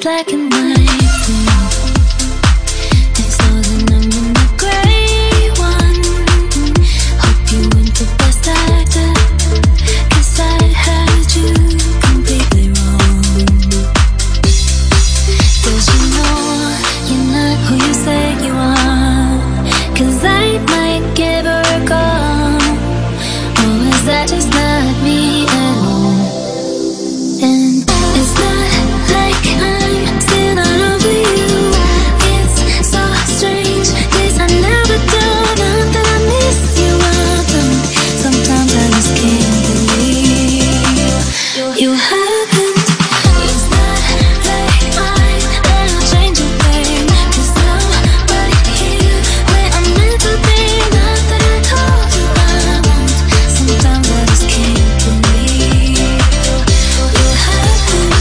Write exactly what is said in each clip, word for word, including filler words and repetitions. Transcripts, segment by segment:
black and white thing. It's all that I'm in the gray one. Hope you went the best actor, 'cause I had you completely wrong. Does you know you're not who you say you are? 'Cause I might give her a call. Or is that just not me at all? And it's not like I'm still not over you. It's so strange, 'cause I never do. Not that I miss you, I don't. Sometimes I just can't believe you happened. It's not like I'm gonna change a thing, 'cause I'm right here where I'm meant to be. Not that I told you I won't. Sometimes I just can't believe you happened.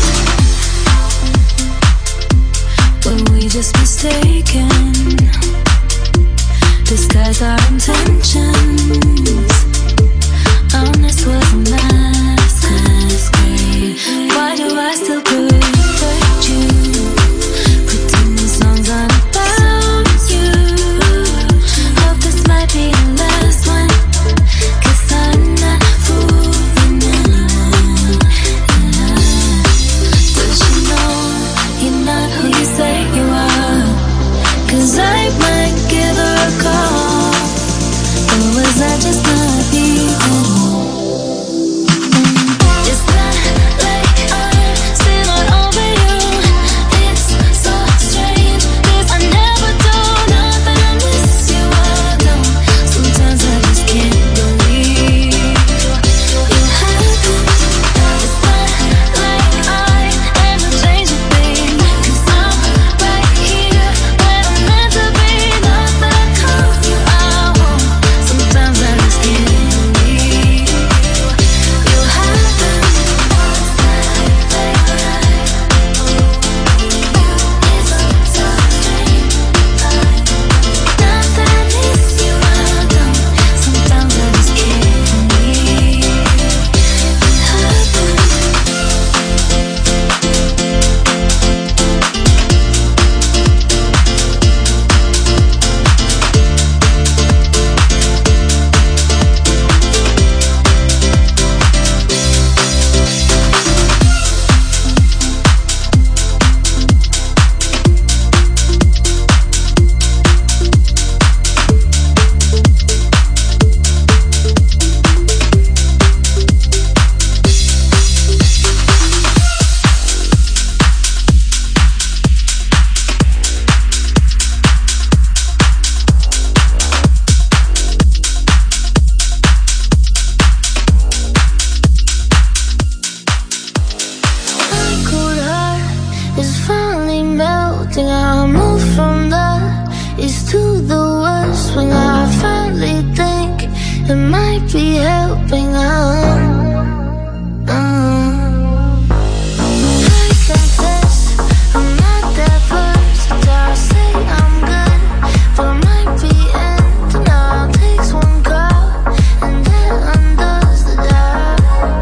Were we just mistaken? Disguise our intentions. Honest was a mask grade. Why do I still protect you? Pretend the songs aren't about you. Hope this might be the last one, 'cause I'm not fooling anyone. Does you know you're not who you say you are? 'Cause I might give her a call. Or was that just not me at all? It's not like I'm still not over you. It's so strange, 'cause I never do. Not that I miss you, I don't. Sometimes I just can't believe you happened. It's not like I ever change a thing, 'cause I'm right here where I'm meant to be. Not that I told you I won't. Sometimes I just can't believe you happened. It's so strange. Not that I miss you, I don't. Sometimes I just can't believe you happened. My cold heart is finally melting. I move from the east to the west when I finally think it might be helping out. Uh, I confess I'm not that versatile. I say I'm good, but I might be ending up. Takes one call and then undoes the job.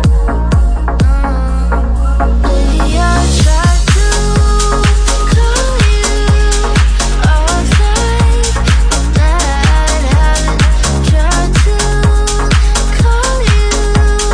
Baby, I tried to call you off night, but that habit. Tried to call you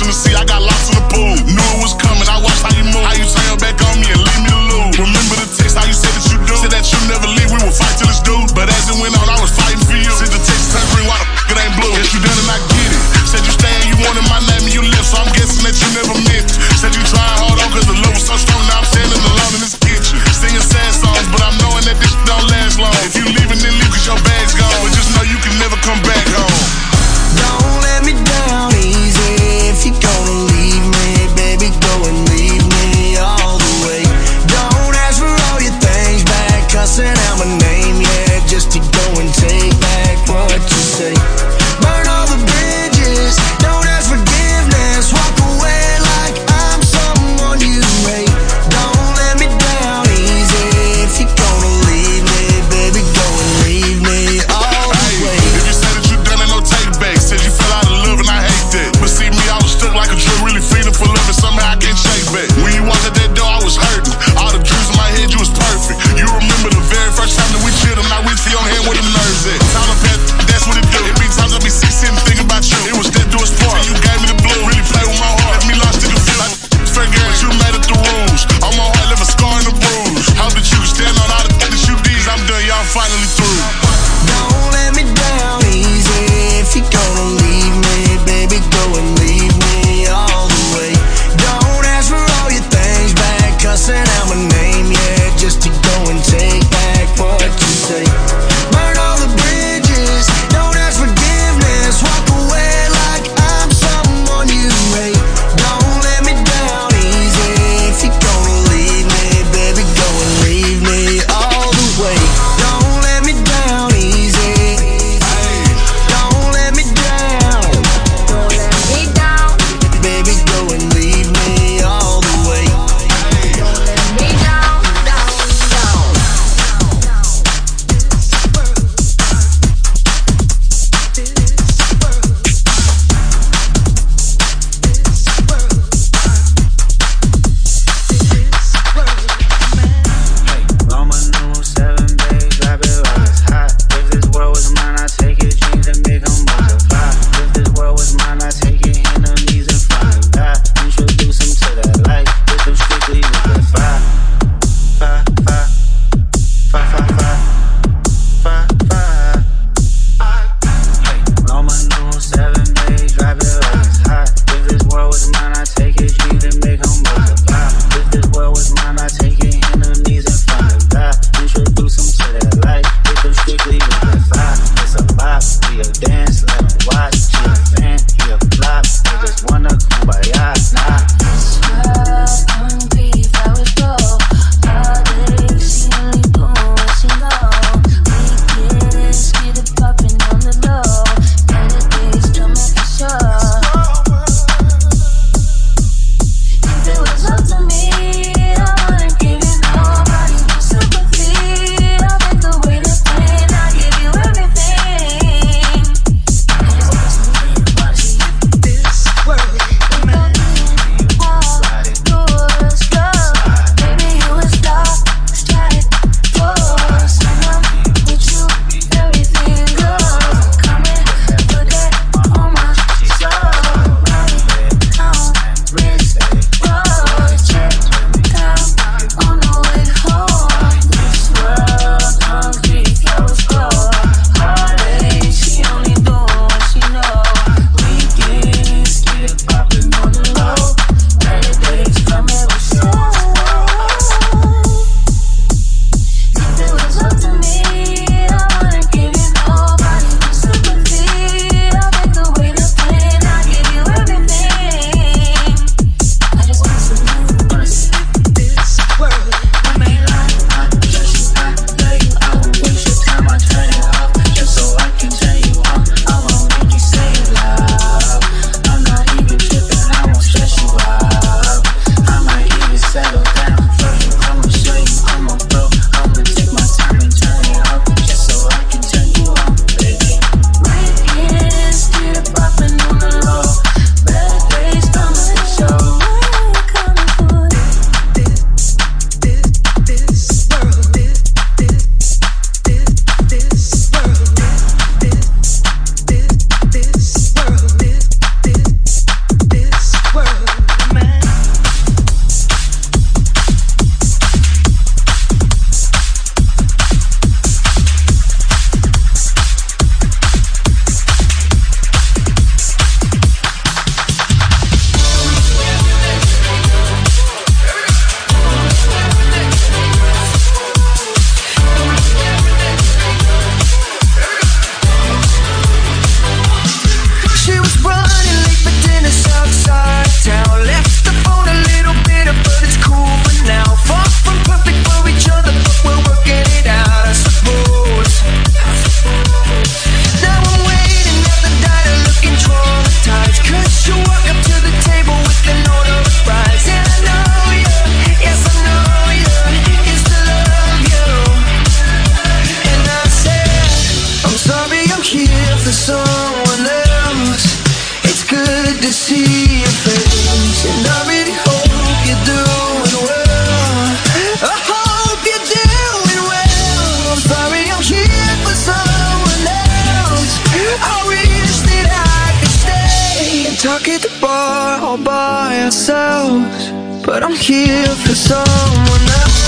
in the sea, I got lost in the pool. Knew it was coming, I watched how you move. How you turn your back on me and leave me to lose. Remember the text, how you said that you do. Said that you never leave, we will fight till it's due. But as it went on, I was fighting for you. Said the text turn green, why the f*** it ain't blue? Guess you done and I get it. Said you stay and you wanted my name and you left, so I'm guessing that you never meant it. Said you trying hard on cause the love was so strong, now I'm standing alone in this kitchen. Singing sad songs, but I'm knowing that this don't last long. If you leaving, then leave cause your bag's gone. But just know you can never come back home. Don't let me down easy. If you're gonna leave me, baby, go and leave me all the way. Don't ask for all your things back, cussing out my name, yeah, just to go and take back what you say. Burn all the bridges, don't ask forgiveness. Walk away like I'm someone you hate. Don't let me down easy. If you're gonna leave me, baby, go and leave me all the way. If you say that you done, ain't no take back. Said you fell out of love and I hate that. But see me, I was stuck like a tree, really feeling for love and somehow I can't shake back. When you walked out that door, I was hurting. All the dreams in my head, you was perfect. You remember the very first time that we chilled and I reached for your hand where the nerves at. Time to pass, that's what it do. It be times I be sick sitting thinking about you. It was that do its part. You gave me the blue, really play with my heart. Left me lost in the field. Like fair game, but you made it through rules. On my heart, left a scar and a bruise. Hope that you can stand on all the things that you did. I'm done, y'all finally through. Don't let me down easy. If you're gonna leave me, baby, go and leave me all the way. Don't ask for all your things back, cussing out my name, yeah, just to go and take back what you say. Burn all the bridges, don't ask forgiveness. Walk away like I'm someone you hate. Don't let me down easy. If you're gonna leave me, baby, go and leave me all the way. Don't let me down easy. Don't let me down. Don't let me down. Baby, go and leave me all the way. Don't let me down, down, down. Mama knew seven days, grab it while it's hot. If this world was mine, I'd take it, dreams and make them multiply. If this world was mine, I'd take it, enemies and fly back. Introduce them to that life, with them strictly with the five. Five, five, five, five, five, five, five. Mama knew seven days, grab it while it's hot. If this world was mine, I'd take it, dreams and make them multiply. If this world was mine, I'd take it, enemies and fly back. Introduce them to that life, with them strictly with the five. It's a bop, we a dance, let them watch. She a fan, he a flop, they just wanna kumbaya, nah. This world concrete, flowers grow. All day she only doing what she know. We get it, get it popping on the low. Better days coming for sure. If it was up to me, I wouldn't give it nobody but sympathy. I'll take the weight of pain, I'll give you everything. I just personally watch you. This world, ourselves, but I'm here for someone else.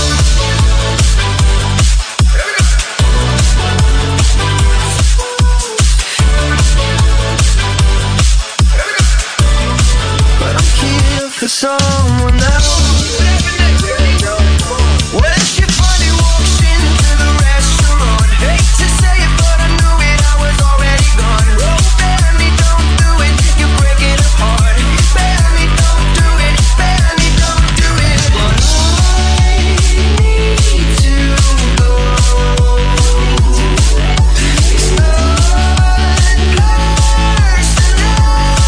But I'm here for someone else. Well, she funny walks into the restaurant. Hate to say it, but I knew it, I was already gone. Oh, baby, don't do it, you break it apart. Baby, don't do it, baby, don't do it. But I need to go. It's not personal.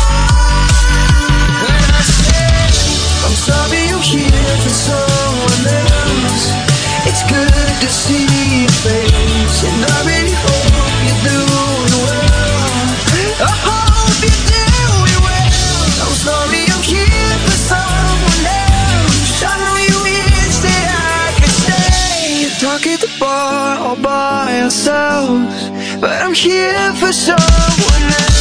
And I said, I'm sorry you're here for someone else. It's good to see your face, and I really hope you're doing well. I hope you're doing well. I'm sorry I'm here for someone else. I know you wish that I could stay, talk at the bar all by ourselves, but I'm here for someone else.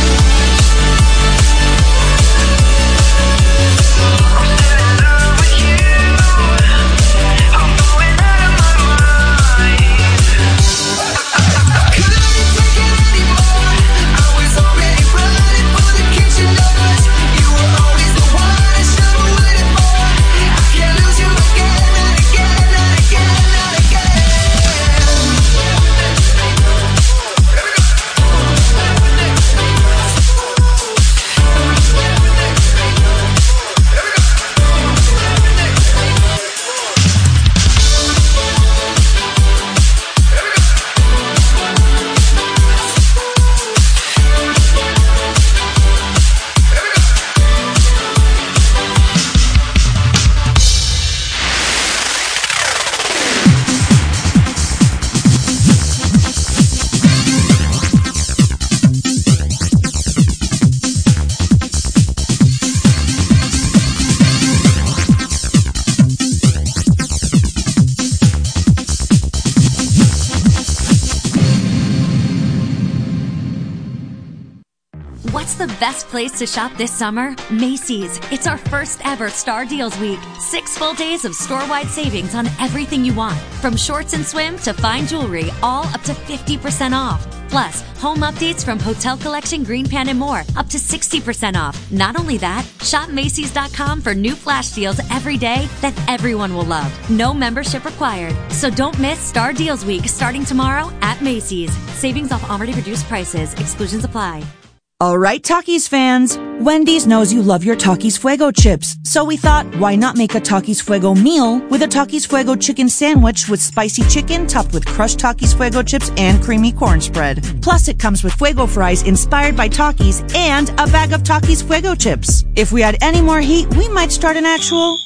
What's the best place to shop this summer? Macy's. It's our first ever Star Deals Week. Six full days of store-wide savings on everything you want. From shorts and swim to fine jewelry, all up to fifty percent off. Plus, home updates from Hotel Collection, Green Pan, and more, up to sixty percent off. Not only that, shop Macy's dot com for new flash deals every day that everyone will love. No membership required. So don't miss Star Deals Week starting tomorrow at Macy's. Savings off already reduced prices. Exclusions apply. All right, Takis fans. Wendy's knows you love your Takis Fuego chips. So we thought, why not make a Takis Fuego meal with a Takis Fuego chicken sandwich with spicy chicken topped with crushed Takis Fuego chips and creamy corn spread. Plus, it comes with Fuego fries inspired by Takis and a bag of Takis Fuego chips. If we had any more heat, we might start an actual...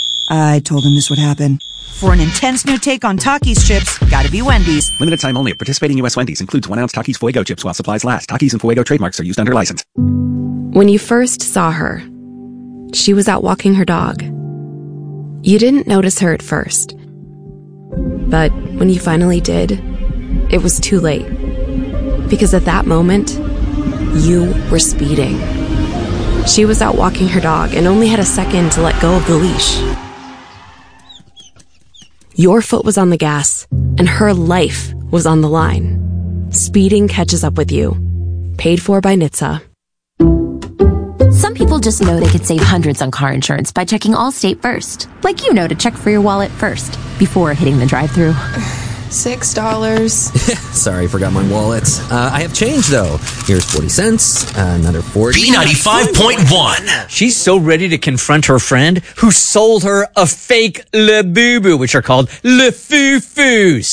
I told him this would happen. For an intense new take on Takis chips, gotta be Wendy's. Limited time only at participating U S Wendy's. Includes one ounce Takis Fuego chips while supplies last. Takis and Fuego trademarks are used under license. When you first saw her, she was out walking her dog. You didn't notice her at first. But when you finally did, it was too late. Because at that moment, you were speeding. She was out walking her dog and only had a second to let go of the leash. Your foot was on the gas, and her life was on the line. Speeding catches up with you. Paid for by N H T S A. Some people just know they could save hundreds on car insurance by checking Allstate first. Like you know to check for your wallet first, before hitting the drive-thru. Six dollars. Sorry, forgot my wallet. Uh, I have change, though. Here's forty cents, uh, another forty. B ninety-five point one. She's so ready to confront her friend who sold her a fake Labubu, which are called Le Foo Foos.